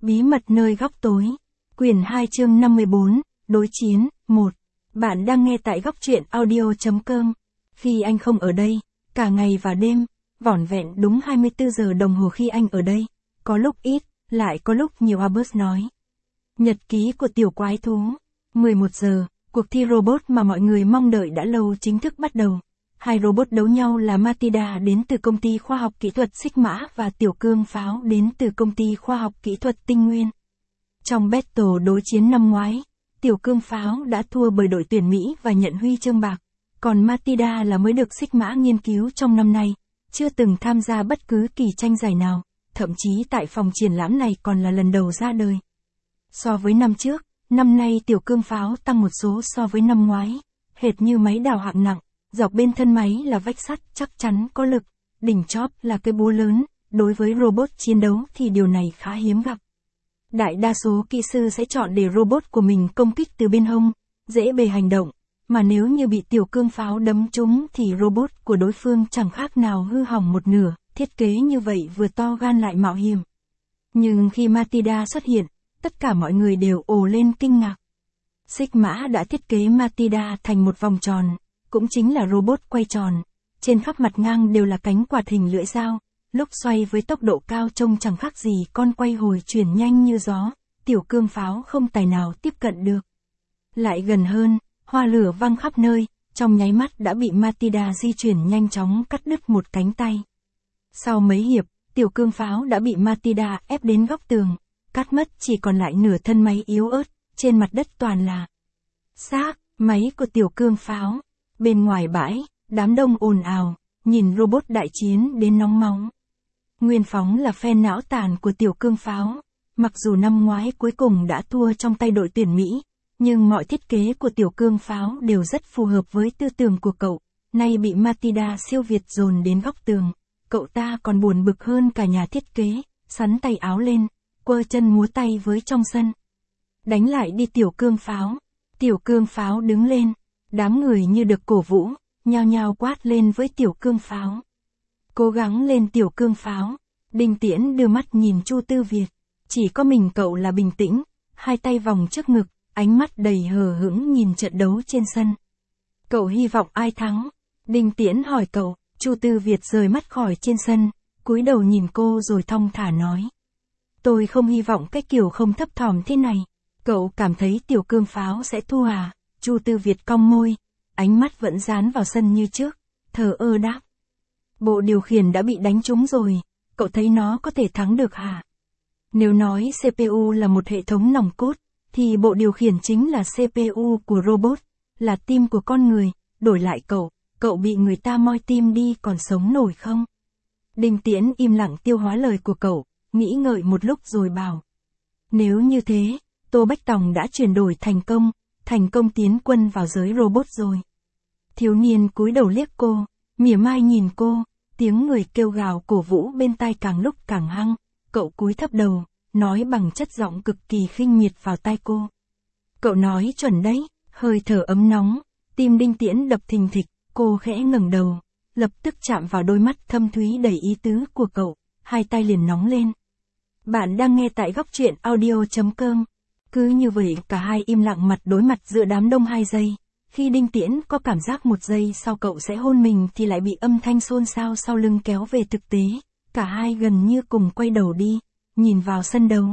Bí mật nơi góc tối. Quyển 2 chương 54, đối chiến, 1. Bạn đang nghe tại góc truyện audio.com. Khi anh không ở đây, cả ngày và đêm, vỏn vẹn đúng 24 giờ đồng hồ khi anh ở đây, có lúc ít, lại có lúc nhiều. Albert nói. Nhật ký của tiểu quái thú. 11 giờ, cuộc thi robot mà mọi người mong đợi đã lâu chính thức bắt đầu. Hai robot đấu nhau là Matilda đến từ công ty khoa học kỹ thuật Sigma và Tiểu Cương Pháo đến từ công ty khoa học kỹ thuật Tinh Nguyên. Trong battle đối chiến năm ngoái, Tiểu Cương Pháo đã thua bởi đội tuyển Mỹ và nhận huy chương bạc, còn Matilda là mới được Sigma nghiên cứu trong năm nay, chưa từng tham gia bất cứ kỳ tranh giải nào, thậm chí tại phòng triển lãm này còn là lần đầu ra đời. So với năm trước, năm nay Tiểu Cương Pháo tăng một số so với năm ngoái, hệt như máy đào hạng nặng. Dọc bên thân máy là vách sắt chắc chắn có lực, đỉnh chóp là cái búa lớn, đối với robot chiến đấu thì điều này khá hiếm gặp. Đại đa số kỹ sư sẽ chọn để robot của mình công kích từ bên hông, dễ bề hành động, mà nếu như bị Tiểu Cương Pháo đấm trúng thì robot của đối phương chẳng khác nào hư hỏng một nửa, thiết kế như vậy vừa to gan lại mạo hiểm. Nhưng khi Matilda xuất hiện, tất cả mọi người đều ồ lên kinh ngạc. Sigma đã thiết kế Matilda thành một vòng tròn. Cũng chính là robot quay tròn, trên khắp mặt ngang đều là cánh quạt hình lưỡi dao, lúc xoay với tốc độ cao trông chẳng khác gì con quay hồi chuyển nhanh như gió, Tiểu Cương Pháo không tài nào tiếp cận được. Lại gần hơn, hoa lửa văng khắp nơi, trong nháy mắt đã bị Matilda di chuyển nhanh chóng cắt đứt một cánh tay. Sau mấy hiệp, Tiểu Cương Pháo đã bị Matilda ép đến góc tường, cắt mất chỉ còn lại nửa thân máy yếu ớt, trên mặt đất toàn là xác, máy của Tiểu Cương Pháo. Bên ngoài bãi, đám đông ồn ào, nhìn robot đại chiến đến nóng máu. Nguyên Phóng là fan não tàn của Tiểu Cương Pháo. Mặc dù năm ngoái cuối cùng đã thua trong tay đội tuyển Mỹ, nhưng mọi thiết kế của Tiểu Cương Pháo đều rất phù hợp với tư tưởng của cậu. Nay bị Matilda siêu việt dồn đến góc tường, cậu ta còn buồn bực hơn cả nhà thiết kế, sắn tay áo lên, quơ chân múa tay với trong sân. Đánh lại đi Tiểu Cương Pháo. Tiểu Cương Pháo đứng lên. Đám người như được cổ vũ, nhao nhao quát lên với Tiểu Cương Pháo. Cố gắng lên Tiểu Cương Pháo. Đinh Tiễn đưa mắt nhìn Chu Tư Việt. Chỉ có mình cậu là bình tĩnh, hai tay vòng trước ngực, ánh mắt đầy hờ hững nhìn trận đấu trên sân. Cậu hy vọng ai thắng? Đinh Tiễn hỏi cậu. Chu Tư Việt rời mắt khỏi trên sân, cúi đầu nhìn cô rồi thong thả nói. Tôi không hy vọng cái kiểu không thấp thỏm thế này. Cậu cảm thấy Tiểu Cương Pháo sẽ thua à? Chu Tư Việt cong môi, ánh mắt vẫn dán vào sân như trước, thờ ơ đáp. Bộ điều khiển đã bị đánh trúng rồi, cậu thấy nó có thể thắng được hả? Nếu nói CPU là một hệ thống nòng cốt, thì bộ điều khiển chính là CPU của robot, là tim của con người, đổi lại cậu bị người ta moi tim đi còn sống nổi không? Đinh Tiễn im lặng tiêu hóa lời của cậu, nghĩ ngợi một lúc rồi bảo. Nếu như thế, Tô Bách Tòng đã chuyển đổi thành công tiến quân vào giới robot rồi. Thiếu niên cúi đầu liếc cô, mỉa mai nhìn cô, tiếng người kêu gào cổ vũ bên tai càng lúc càng hăng, cậu cúi thấp đầu, nói bằng chất giọng cực kỳ khinh miệt vào tai cô. Cậu nói chuẩn đấy, hơi thở ấm nóng, tim Đinh Tiễn đập thình thịch, cô khẽ ngẩng đầu, lập tức chạm vào đôi mắt thâm thúy đầy ý tứ của cậu, hai tay liền nóng lên. Bạn đang nghe tại góc truyện audio.com. Cứ như vậy cả hai im lặng mặt đối mặt giữa đám đông 2 giây. Khi Đinh Tiễn có cảm giác 1 giây sau cậu sẽ hôn mình thì lại bị âm thanh xôn xao sau lưng kéo về thực tế. Cả hai gần như cùng quay đầu đi, nhìn vào sân đấu.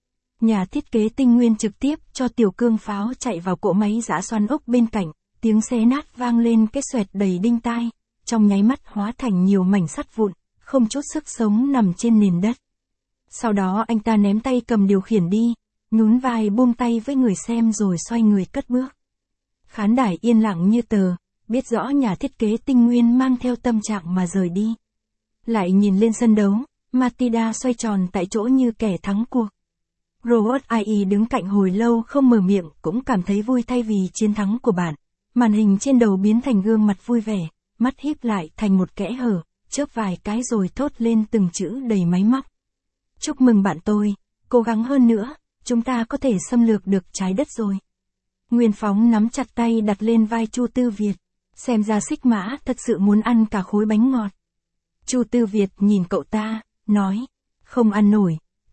Nhà thiết kế Tinh Nguyên trực tiếp cho Tiểu Cương Pháo chạy vào cỗ máy giã xoắn ốc bên cạnh, tiếng xé nát vang lên cái xoẹt đầy đinh tai, trong nháy mắt hóa thành nhiều mảnh sắt vụn, không chút sức sống nằm trên nền đất. Sau đó anh ta ném tay cầm điều khiển đi. Nhún vai buông tay với người xem rồi xoay người cất bước. Khán đài yên lặng như tờ, biết rõ nhà thiết kế Tinh Nguyên mang theo tâm trạng mà rời đi. Lại nhìn lên sân đấu, Matilda xoay tròn tại chỗ như kẻ thắng cuộc. Robot AI đứng cạnh hồi lâu không mở miệng cũng cảm thấy vui thay vì chiến thắng của bạn. Màn hình trên đầu biến thành gương mặt vui vẻ, mắt híp lại thành một kẽ hở, chớp vài cái rồi thốt lên từng chữ đầy máy móc. Chúc mừng bạn tôi, cố gắng hơn nữa. Chúng ta có thể xâm lược được trái đất rồi. Nguyên Phóng nắm chặt tay đặt lên vai Chu Tư Việt. Xem ra Sigma thật sự muốn ăn cả khối bánh ngọt. Chu Tư Việt nhìn cậu ta, nói. Không ăn nổi,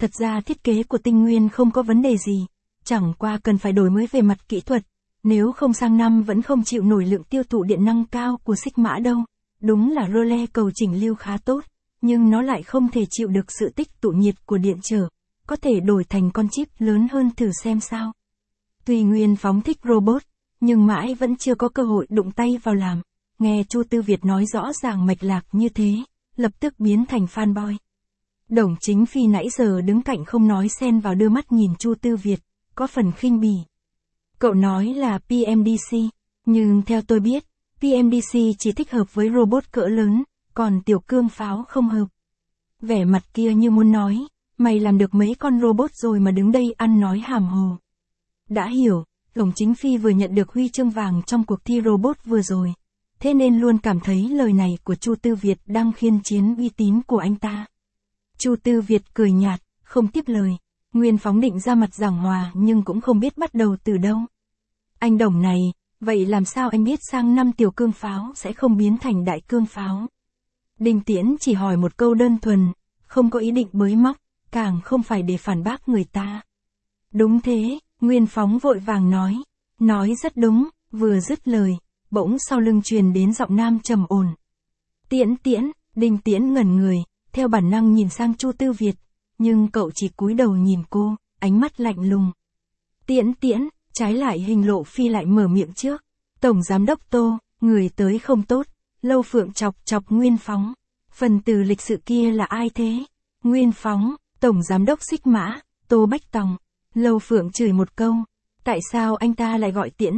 Thật ra thiết kế của Tinh Nguyên không có vấn đề gì, chẳng qua cần phải đổi mới về mặt kỹ thuật, nếu không sang năm vẫn không chịu nổi lượng tiêu thụ điện năng cao của Sigma đâu. Đúng là Rolex cầu chỉnh lưu khá tốt, nhưng nó lại không thể chịu được sự tích tụ nhiệt của điện trở, có thể đổi thành con chip lớn hơn thử xem sao. Tuy Nguyên Phóng thích robot, nhưng mãi vẫn chưa có cơ hội đụng tay vào làm. Nghe Chu Tư Việt nói rõ ràng mạch lạc như thế, lập tức biến thành fanboy. Đồng Chính Phi nãy giờ đứng cạnh không nói xen vào đưa mắt nhìn Chu Tư Việt, có phần khinh bỉ. Cậu nói là PMDC, nhưng theo tôi biết, PMDC chỉ thích hợp với robot cỡ lớn, còn tiểu cương pháo không hợp. Vẻ mặt kia như muốn nói, mày làm được mấy con robot rồi mà đứng đây ăn nói hàm hồ. Đã hiểu, Đồng Chính Phi vừa nhận được huy chương vàng trong cuộc thi robot vừa rồi, thế nên luôn cảm thấy lời này của Chu Tư Việt đang khiên chiến uy tín của anh ta. Chu Tư Việt cười nhạt, không tiếp lời. Nguyên Phóng định ra mặt giảng hòa nhưng cũng không biết bắt đầu từ đâu. Anh Đồng này, vậy làm sao anh biết sang năm tiểu cương pháo sẽ không biến thành đại cương pháo? Đinh Tiễn chỉ hỏi một câu đơn thuần, không có ý định bới móc, càng không phải để phản bác người ta. Đúng thế, Nguyên Phóng vội vàng nói rất đúng, vừa dứt lời, bỗng sau lưng truyền đến giọng nam trầm ổn. Tiễn Tiễn, Đinh Tiễn ngẩn người, theo bản năng nhìn sang Chu Tư Việt, nhưng cậu chỉ cúi đầu nhìn cô, ánh mắt lạnh lùng. Tiễn Tiễn, trái lại Hình Lộ Phi lại mở miệng trước. Tổng Giám đốc Tô, người tới không tốt. Lâu Phượng chọc Nguyên Phóng. Phần từ lịch sự kia là ai thế? Nguyên Phóng, Tổng Giám đốc Xích Mã, Tô Bách Tòng. Lâu Phượng chửi một câu. Tại sao anh ta lại gọi Tiễn?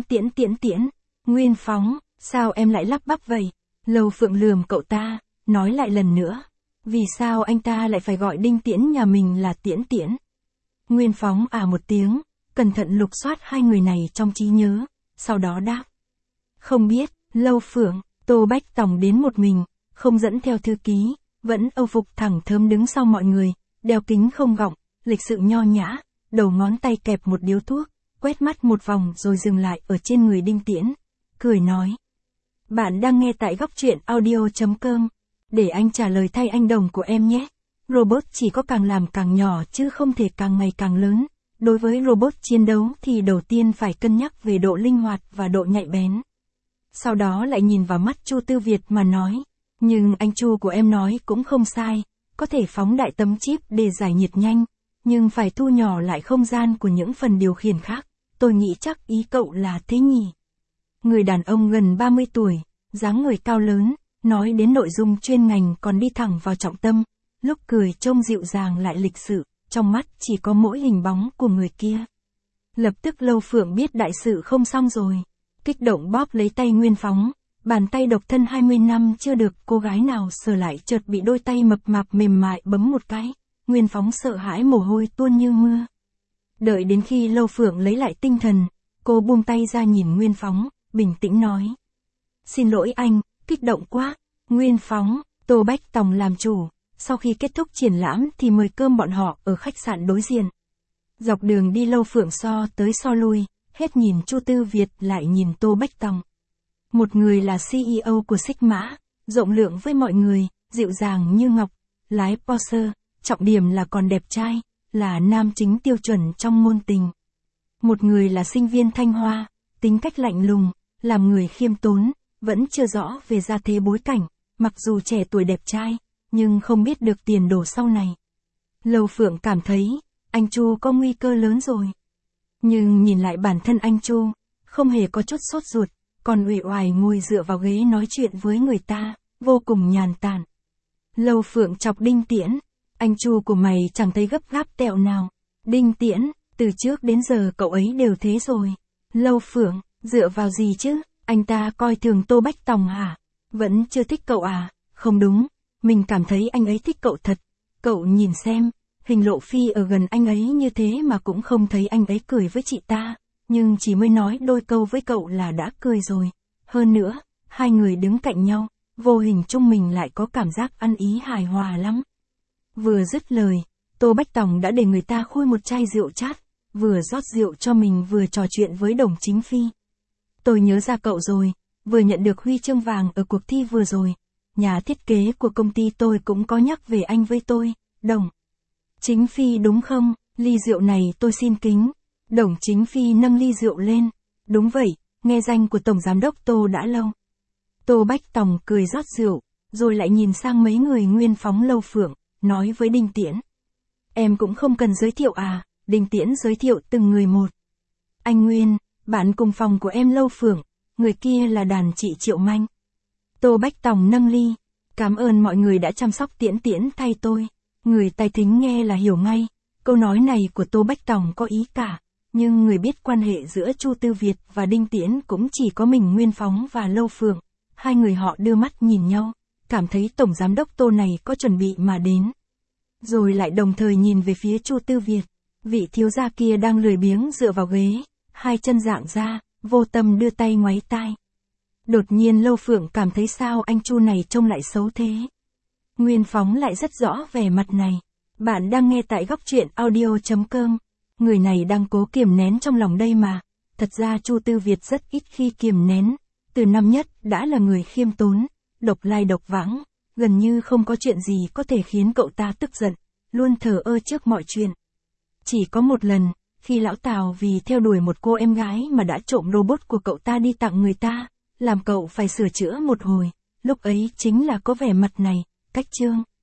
Nguyên Phóng, sao em lại lắp bắp vậy? Lâu Phượng lườm cậu ta, nói lại lần nữa. Vì sao anh ta lại phải gọi Đinh Tiễn nhà mình là Tiễn? Nguyên Phóng một tiếng, cẩn thận lục soát hai người này trong trí nhớ, sau đó đáp. Không biết, Lâu Phượng, Tô Bách Tòng đến một mình, không dẫn theo thư ký, vẫn âu phục thẳng thớm đứng sau mọi người, đeo kính không gọng, lịch sự nho nhã, đầu ngón tay kẹp một điếu thuốc, quét mắt một vòng rồi dừng lại ở trên người Đinh Tiễn, cười nói. Bạn đang nghe tại góc truyện audio.com, để anh trả lời thay anh Đồng của em nhé. Robot chỉ có càng làm càng nhỏ chứ không thể càng ngày càng lớn. Đối với robot chiến đấu thì đầu tiên phải cân nhắc về độ linh hoạt và độ nhạy bén. Sau đó lại nhìn vào mắt Chu Tư Việt mà nói. Nhưng anh Chu của em nói cũng không sai, có thể phóng đại tấm chip để giải nhiệt nhanh, nhưng phải thu nhỏ lại không gian của những phần điều khiển khác. Tôi nghĩ chắc ý cậu là thế nhỉ. Người đàn ông gần 30 tuổi, dáng người cao lớn, nói đến nội dung chuyên ngành còn đi thẳng vào trọng tâm, lúc cười trông dịu dàng lại lịch sự, trong mắt chỉ có mỗi hình bóng của người kia. Lập tức Lâu Phượng biết đại sự không xong rồi, kích động bóp lấy tay Nguyên Phóng, bàn tay độc thân 20 năm chưa được cô gái nào sờ lại chợt bị đôi tay mập mạp mềm mại bấm một cái, Nguyên Phóng sợ hãi mồ hôi tuôn như mưa. Đợi đến khi Lâu Phượng lấy lại tinh thần, cô buông tay ra nhìn Nguyên Phóng, bình tĩnh nói. Xin lỗi anh, kích động quá. Nguyên Phóng, Tô Bách Tòng làm chủ, sau khi kết thúc triển lãm thì mời cơm bọn họ ở khách sạn đối diện. Dọc đường đi Lâu Phượng so tới so lui, hết nhìn Chu Tư Việt lại nhìn Tô Bách Tòng. Một người là CEO của Sigma, rộng lượng với mọi người, dịu dàng như ngọc, lái Porsche, trọng điểm là còn đẹp trai, là nam chính tiêu chuẩn trong ngôn tình. Một người là sinh viên Thanh Hoa, tính cách lạnh lùng, làm người khiêm tốn, vẫn chưa rõ về gia thế bối cảnh, mặc dù trẻ tuổi đẹp trai, nhưng không biết được tiền đồ sau này. Lâu Phượng cảm thấy, anh Chu có nguy cơ lớn rồi. Nhưng nhìn lại bản thân anh Chu, không hề có chút sốt ruột, còn uể oải ngồi dựa vào ghế nói chuyện với người ta, vô cùng nhàn tản. Lâu Phượng chọc Đinh Tiễn, anh Chu của mày chẳng thấy gấp gáp tẹo nào. Đinh Tiễn, từ trước đến giờ cậu ấy đều thế rồi. Lâu Phượng, dựa vào gì chứ, anh ta coi thường Tô Bách Tòng hả? Vẫn chưa thích cậu à? Không đúng, mình cảm thấy anh ấy thích cậu thật. Cậu nhìn xem, Hình Lộ Phi ở gần anh ấy như thế mà cũng không thấy anh ấy cười với chị ta, nhưng chỉ mới nói đôi câu với cậu là đã cười rồi. Hơn nữa, hai người đứng cạnh nhau, vô hình chung mình lại có cảm giác ăn ý hài hòa lắm. Vừa dứt lời, Tô Bách Tòng đã để người ta khui một chai rượu chát, vừa rót rượu cho mình vừa trò chuyện với Đồng Chính Phi. Tôi nhớ ra cậu rồi, vừa nhận được huy chương vàng ở cuộc thi vừa rồi. Nhà thiết kế của công ty tôi cũng có nhắc về anh với tôi, Đồng. Chính Phi đúng không, ly rượu này tôi xin kính. Đồng Chính Phi nâng ly rượu lên. Đúng vậy, nghe danh của Tổng Giám đốc Tô đã lâu. Tô Bách Tòng cười rót rượu, rồi lại nhìn sang mấy người nguyên phóng Lâu Phượng, nói với Đinh Tiễn. Em cũng không cần giới thiệu à, Đinh Tiễn giới thiệu từng người một. Anh Nguyên, bạn cùng phòng của em Lâu Phượng, người kia là đàn chị Triệu Manh. Tô Bách Tòng nâng ly. Cảm ơn mọi người đã chăm sóc Tiễn Tiễn thay tôi. Người tài thính nghe là hiểu ngay, câu nói này của Tô Bách Tòng có ý cả. Nhưng người biết quan hệ giữa Chu Tư Việt và Đinh Tiễn cũng chỉ có mình Nguyên Phóng và Lâu Phượng. Hai người họ đưa mắt nhìn nhau, cảm thấy Tổng Giám đốc Tô này có chuẩn bị mà đến. Rồi lại đồng thời nhìn về phía Chu Tư Việt. Vị thiếu gia kia đang lười biếng dựa vào ghế, hai chân dạng ra, vô tâm đưa tay ngoáy tai. Đột nhiên Lâu Phượng cảm thấy sao anh Chu này trông lại xấu thế. Nguyên Phóng lại rất rõ vẻ mặt này. Bạn đang nghe tại góc truyện audio.com. Người này đang cố kiềm nén trong lòng đây mà. Thật ra Chu Tư Việt rất ít khi kiềm nén. Từ năm nhất đã là người khiêm tốn, độc lai độc vãng, gần như không có chuyện gì có thể khiến cậu ta tức giận, luôn thờ ơ trước mọi chuyện. Chỉ có một lần, khi lão Tào vì theo đuổi một cô em gái mà đã trộm robot của cậu ta đi tặng người ta, làm cậu phải sửa chữa một hồi, lúc ấy chính là có vẻ mặt này, cách trương.